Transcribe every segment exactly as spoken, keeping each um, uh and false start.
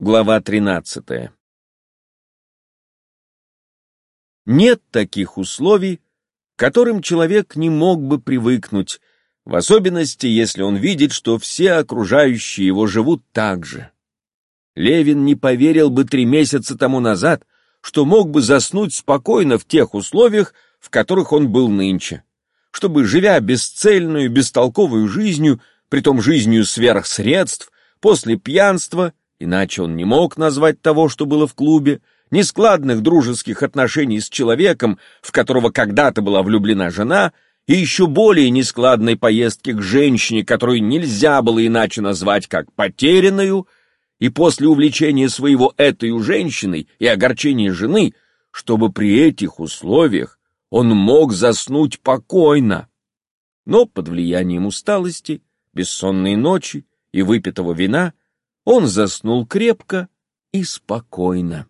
Глава тринадцатая. Нет таких условий, к которым человек не мог бы привыкнуть, в особенности, если он видит, что все окружающие его живут так же. Левин не поверил бы три месяца тому назад, что мог бы заснуть спокойно в тех условиях, в которых он был нынче, чтобы, живя бесцельную, бестолковую жизнью, притом жизнью сверх средств, после пьянства, иначе он не мог назвать того, что было в клубе, нескладных дружеских отношений с человеком, в которого когда-то была влюблена жена, и еще более нескладной поездки к женщине, которую нельзя было иначе назвать как потерянную, и после увлечения своего этой женщиной и огорчения жены, чтобы при этих условиях он мог заснуть покойно. Но под влиянием усталости, бессонной ночи и выпитого вина он заснул крепко и спокойно.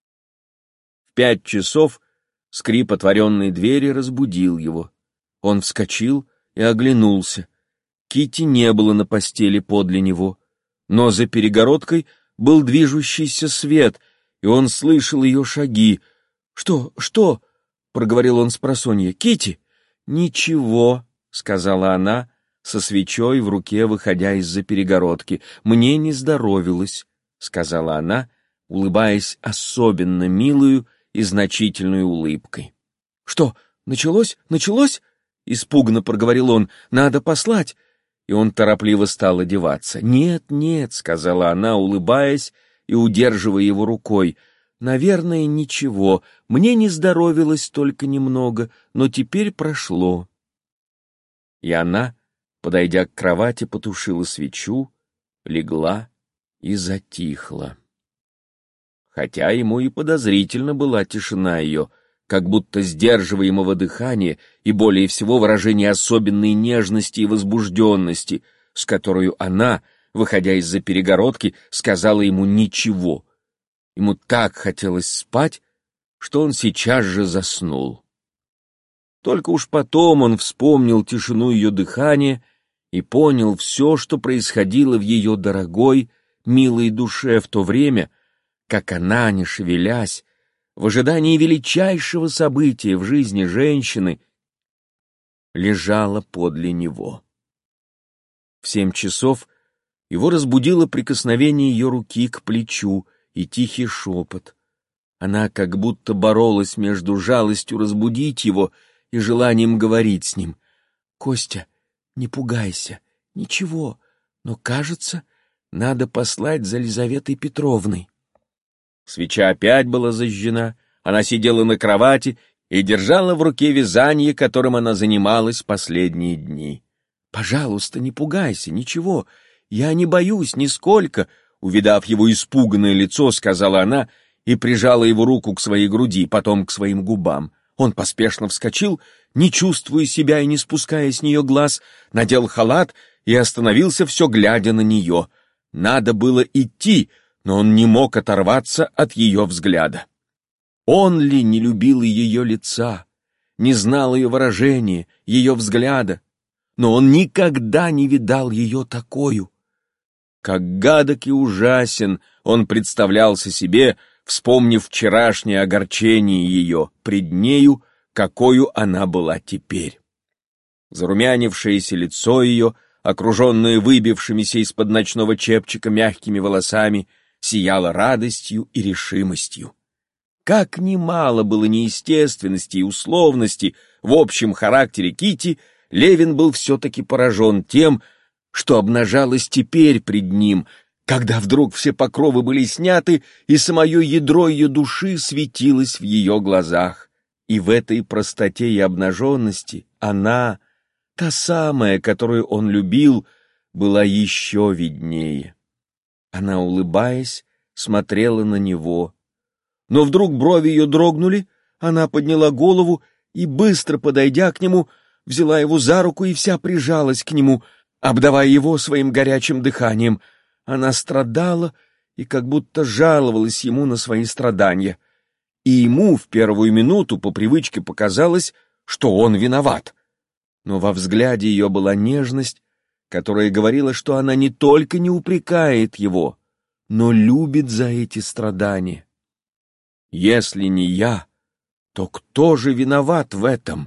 В пять часов скрип отворенной двери разбудил его. Он вскочил и оглянулся. Кити не было на постели подле него, но за перегородкой был движущийся свет, и он слышал ее шаги. «Что, что?» — проговорил он спросонья. «Кити?» «Ничего», — сказала она, со свечой в руке, выходя из-за перегородки. «Мне не здоровилось», — сказала она, улыбаясь особенно милую и значительной улыбкой. «Что, началось? Началось?» — испуганно проговорил он. «Надо послать». И он торопливо стал одеваться. «Нет, нет», — сказала она, улыбаясь и удерживая его рукой. «Наверное, ничего. Мне не здоровилось только немного, но теперь прошло». И она, подойдя к кровати, потушила свечу, легла и затихла. Хотя ему и подозрительно была тишина ее, как будто сдерживаемого дыхания и более всего выражение особенной нежности и возбужденности, с которой она, выходя из-за перегородки, сказала ему «ничего». Ему так хотелось спать, что он сейчас же заснул. Только уж потом он вспомнил тишину ее дыхания и понял все, что происходило в ее дорогой, милой душе в то время, как она, не шевелясь, в ожидании величайшего события в жизни женщины, лежала подле него. В семь часов его разбудило прикосновение ее руки к плечу и тихий шепот. Она как будто боролась между жалостью разбудить его и желанием говорить с ним. «Костя, не пугайся, ничего, но, кажется, надо послать за Лизаветой Петровной». Свеча опять была зажжена, она сидела на кровати и держала в руке вязание, которым она занималась последние дни. «Пожалуйста, не пугайся, ничего, я не боюсь нисколько», увидав его испуганное лицо, сказала она и прижала его руку к своей груди, потом к своим губам. Он поспешно вскочил, не чувствуя себя и не спуская с нее глаз, надел халат и остановился, все глядя на нее. Надо было идти, но он не мог оторваться от ее взгляда. Он ли не любил ее лица, не знал ее выражения, ее взгляда, но он никогда не видал ее такою. Как гадок и ужасен он представлялся себе, вспомнив вчерашнее огорчение ее пред нею, какою она была теперь. Зарумянившееся лицо ее, окруженное выбившимися из-под ночного чепчика мягкими волосами, сияла радостью и решимостью. Как немало было неестественности и условности в общем характере Кити, Левин был все-таки поражен тем, что обнажалось теперь пред ним, когда вдруг все покровы были сняты, и самое ядро ее души светилось в ее глазах. И в этой простоте и обнаженности она, та самая, которую он любил, была еще виднее. Она, улыбаясь, смотрела на него. Но вдруг брови ее дрогнули, она подняла голову и, быстро подойдя к нему, взяла его за руку и вся прижалась к нему, обдавая его своим горячим дыханием. Она страдала и как будто жаловалась ему на свои страдания. И ему в первую минуту по привычке показалось, что он виноват. Но во взгляде ее была нежность, которая говорила, что она не только не упрекает его, но любит за эти страдания. Если не я, то кто же виноват в этом?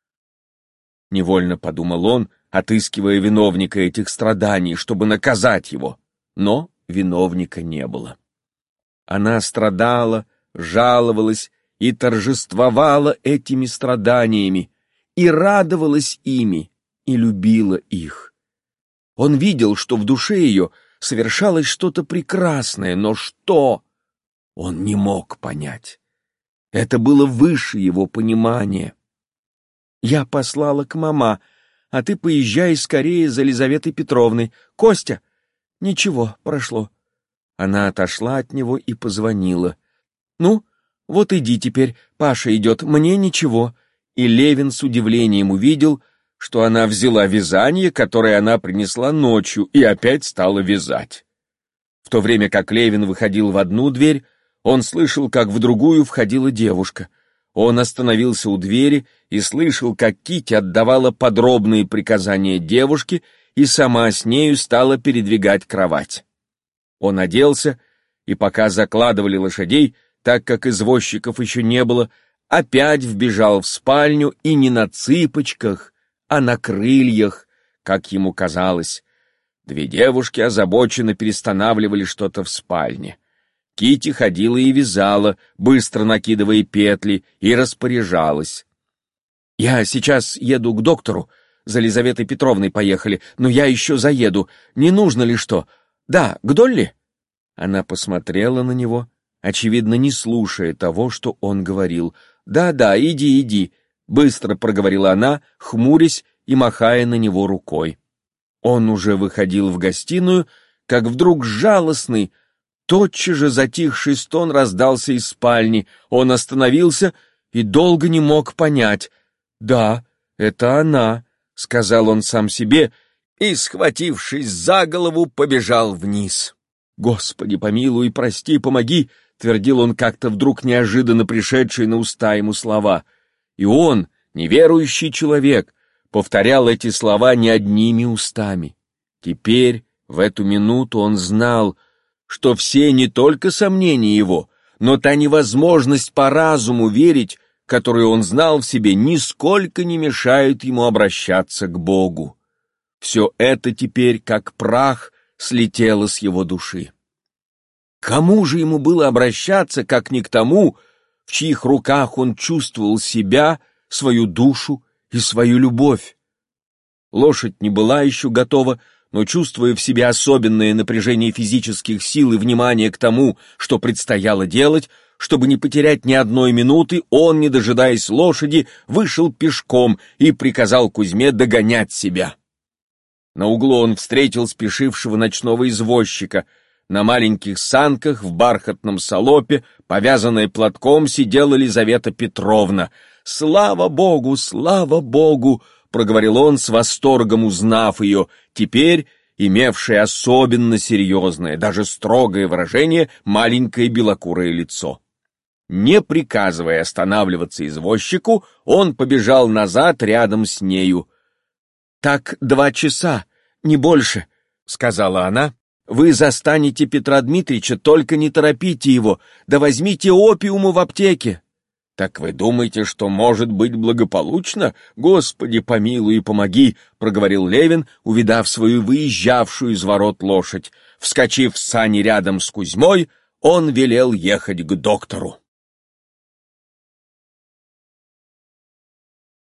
Невольно подумал он, отыскивая виновника этих страданий, чтобы наказать его, но виновника не было. Она страдала, жаловалась и торжествовала этими страданиями, и радовалась ими, и любила их. Он видел, что в душе ее совершалось что-то прекрасное, но что? Он не мог понять. Это было выше его понимания. «Я послала к мама, а ты поезжай скорее за Лизаветой Петровной. Костя!» «Ничего, прошло». Она отошла от него и позвонила. «Ну, вот иди теперь, Паша идет, мне ничего». И Левин с удивлением увидел, что она взяла вязание, которое она принесла ночью, и опять стала вязать. В то время как Левин выходил в одну дверь, он слышал, как в другую входила девушка. Он остановился у двери и слышал, как Кити отдавала подробные приказания девушке и сама с нею стала передвигать кровать. Он оделся, и пока закладывали лошадей, так как извозчиков еще не было, опять вбежал в спальню и не на цыпочках, а на крыльях, как ему казалось. Две девушки озабоченно перестанавливали что-то в спальне. Кити ходила и вязала, быстро накидывая петли, и распоряжалась. «Я сейчас еду к доктору, за Лизаветой Петровной поехали, но я еще заеду. Не нужно ли что? Да, к Долли?» Она посмотрела на него, очевидно, не слушая того, что он говорил. «Да-да, иди, иди», — быстро проговорила она, хмурясь и махая на него рукой. Он уже выходил в гостиную, как вдруг жалостный, тотчас же затихший стон раздался из спальни. Он остановился и долго не мог понять. «Да, это она», — сказал он сам себе, и, схватившись за голову, побежал вниз. «Господи, помилуй, прости, помоги», — твердил он как-то вдруг неожиданно пришедшие на уста ему слова. И он, неверующий человек, повторял эти слова не одними устами. Теперь, в эту минуту, он знал, что все не только сомнения его, но та невозможность по разуму верить, которую он знал в себе, нисколько не мешают ему обращаться к Богу. Все это теперь, как прах, слетело с его души. Кому же ему было обращаться, как не к тому, в чьих руках он чувствовал себя, свою душу и свою любовь? Лошадь не была еще готова, но, чувствуя в себе особенное напряжение физических сил и внимание к тому, что предстояло делать, чтобы не потерять ни одной минуты, он, не дожидаясь лошади, вышел пешком и приказал Кузьме догонять себя. На углу он встретил спешившего ночного извозчика. На маленьких санках в бархатном салопе, повязанная платком, сидела Лизавета Петровна. «Слава Богу, слава Богу!» — проговорил он с восторгом, узнав ее, теперь имевшее особенно серьезное, даже строгое выражение, маленькое белокурое лицо. Не приказывая останавливаться извозчику, он побежал назад рядом с нею. «Так два часа, не больше», — сказала она. «Вы застанете Петра Дмитриевича, только не торопите его, да возьмите опиуму в аптеке». «Так вы думаете, что может быть благополучно? Господи, помилуй и помоги», — проговорил Левин, увидав свою выезжавшую из ворот лошадь. Вскочив в сани рядом с Кузьмой, он велел ехать к доктору.